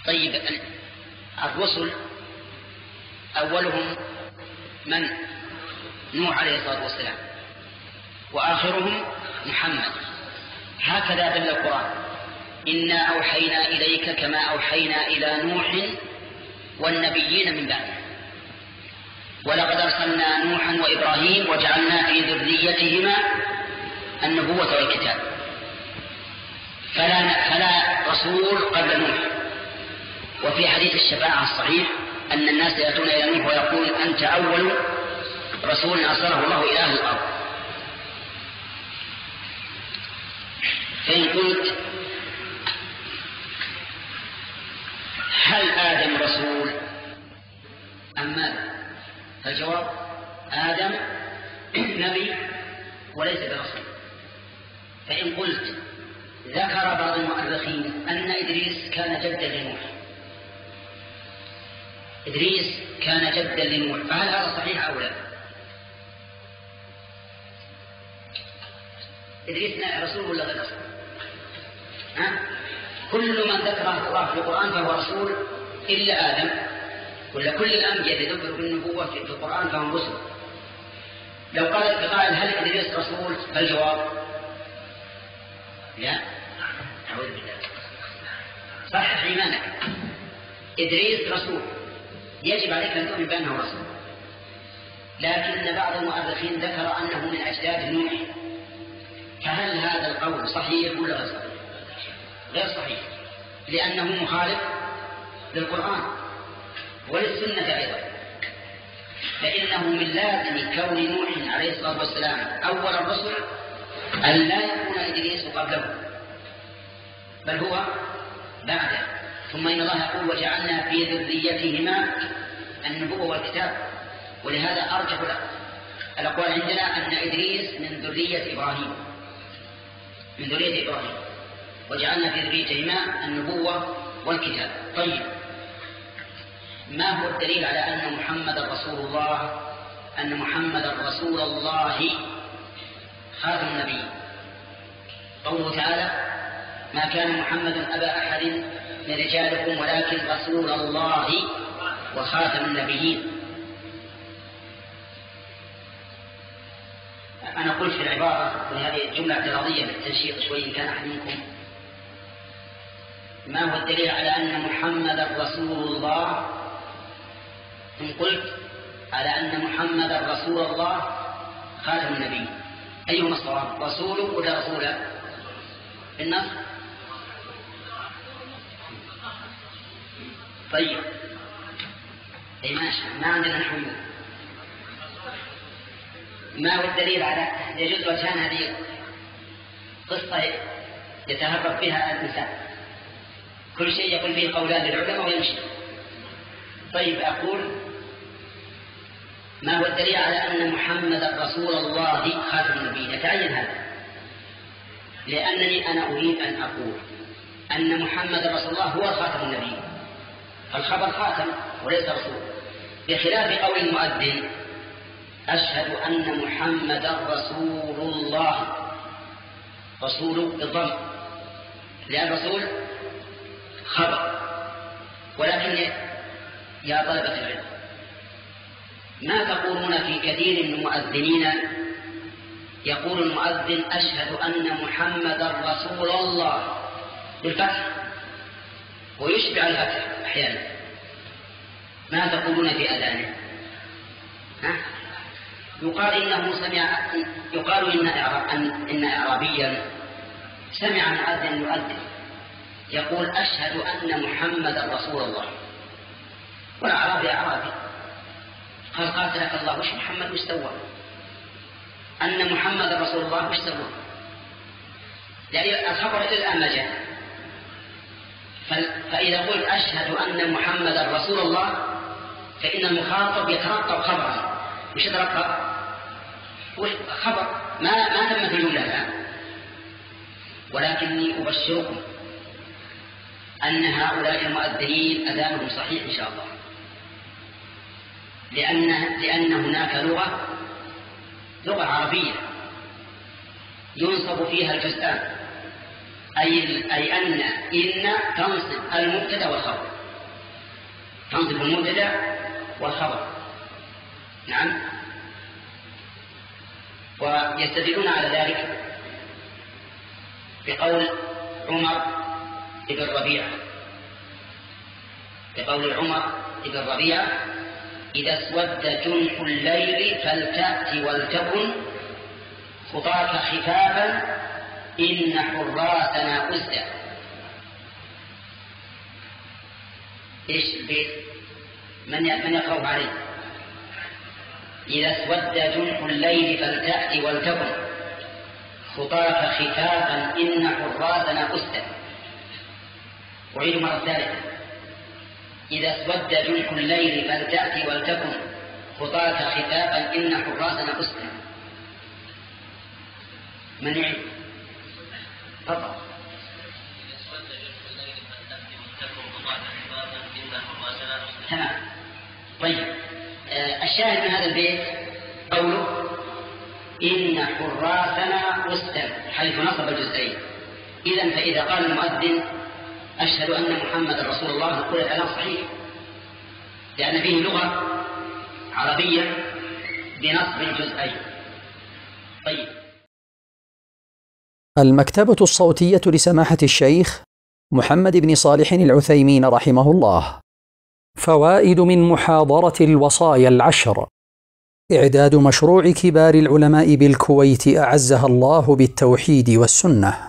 طيب الرسل أولهم من؟ نوح عليه الصلاة والسلام، وآخرهم محمد. هكذا دل القرآن: إنا أوحينا إليك كما أوحينا إلى نوح والنبيين من بعده، ولقد أرسلنا نوحا وإبراهيم وجعلنا في ذريتهما النبوة والكتاب. فلا رسول قبل نوح. وفي حديث الشفاعة الصحيح أن الناس يأتون إلى نوح ويقول: أنت أول رسول أرسله الله إلى أهل الأرض. فإن قلت: هل آدم رسول أم ماذا؟ فالجواب: آدم نبي وليس برسول. فإن قلت: ذكر بعض المؤرخين أن إدريس كان جدا لنوح، إدريس كان جدا لنوح، فهل هذا صحيح أو لا؟ إدريس رسول ولا غير رسول؟ كل من ذكره الله في القرآن فهو رسول إلا آدم، ولا كل الأنبياء يذكروا بالنبوة في القرآن فهم رسل. لو قال قائل: هل إدريس رسول؟ فالجواب: لا. أعوذ بالله. صحح إيمانك. إدريس رسول، يجب عليك أن تؤمن بأنه رسول، لكن بعض المؤرخين ذكر أنه من أجداد نوح. فهل هذا القول صحيح ولا غير صحيح؟ غير صحيح، لأنه مخالف للقرآن وللسنة أيضا. فإنه من لازم كون نوح عليه الصلاة والسلام أول الرسل أن لا يكون إدريس قبله، بل هو بعده. ثم إن الله يقول: وجعلنا في ذريتهما النبوة والكتاب. ولهذا أرجح الأقوال عندنا أن إدريس من ذرية إبراهيم، وجعلنا في ذريتهما النبوة والكتاب. طيب، ما هو الدليل على أن محمد رسول الله، أن محمد رسول الله خاتم النبي؟ قوله تعالى: ما كان محمد أبا أحد من رجالكم ولكن رسول الله وخاتم النبيين. أنا قلت في العبارة، وهذه جملة اعتراضية بالتنشيط شوي إن كان أحد منكم: ما هو الدليل على أن محمد رسول الله؟ ثم قلت: على أن محمد رسول الله خاتم النبي. أيهما الصواب؟ رسول ولا رسولا؟ بالنص. طيب، أي ماشي، ما عندنا نحويون. ما هو الدليل على يجوز وجهان هذه قصة يتهرب بها الإنسان، كل شيء يقول فيه قولان للعلماء ويمشي. طيب، أقول: ما هو الدليل على أن محمد رسول الله خاتم النبيين؟ يتعين هذا، لأنني أنا أريد أن أقول أن محمد رسول الله هو خاتم النبيين، الخبر خاتم وليس رسول، بخلاف قول المؤذن: أشهد أن محمد رسول الله. رسول بالضم، لأن رسول خبر. ولكن يا طلبة العلم، ما تقولون في كثير من المؤذنين يقول المؤذن: أشهد أن محمد رسول الله بالفتح، ويشبع الفتح أحيانا. ما تقولون في أذانه؟ يقال إنه سمع، يقال إن أعرابيا سمع مؤذن يؤذن يقول: أشهد أن محمد رسول الله. والأعرابي أعرابي قال: قاتلك الله، وش محمد مستوى؟ أن محمد رسول الله مستوى، يعني الخبر إلى الآن ما جاء. فإذا قلت أشهد أن محمد رسول الله فإن المخاطب يترقب خبرا. وش يترقب؟ خبر ما تم في الجملة الآن. ولكني أبشركم أن هؤلاء المؤذنين أذانهم صحيح إن شاء الله، لأن هناك لغة عربية ينصب فيها الجزئان، أي أن تنصب المبتدأ والخبر، تنصب المبتدأ والخبر. نعم. ويستدلون على ذلك بقول عمر بن ربيعة، بقول عمر بن ربيعة: إذا اسود جنح الليل فلتأت ولتكن خطاك خفافا إن حراسنا أسدى. إيش البيت؟ من يقرأ عليه؟ إذا اسود جنح الليل فلتأت ولتكن خطاك خفافا إن حراسنا أسدى. أعيد مرة ثالثة: إذا اسود جنح الليل فلتأت ولتكن خطاك خفافا إن حراسنا أسدى. من يعيد؟ تفضل. تمام. طيب، الشاهد من هذا البيت قوله إن حراسنا أسدى حيث نصب الجزئين. إذن فإذا قال المؤذن أشهد أن محمد رسول الله نقول الكلام صحيح، لأن فيه لغة عربية بنصب الجزئين. طيب. المكتبة الصوتية لسماحة الشيخ محمد بن صالح العثيمين رحمه الله. فوائد من محاضرة الوصايا العشر. إعداد مشروع كبار العلماء بالكويت أعزها الله بالتوحيد والسنة.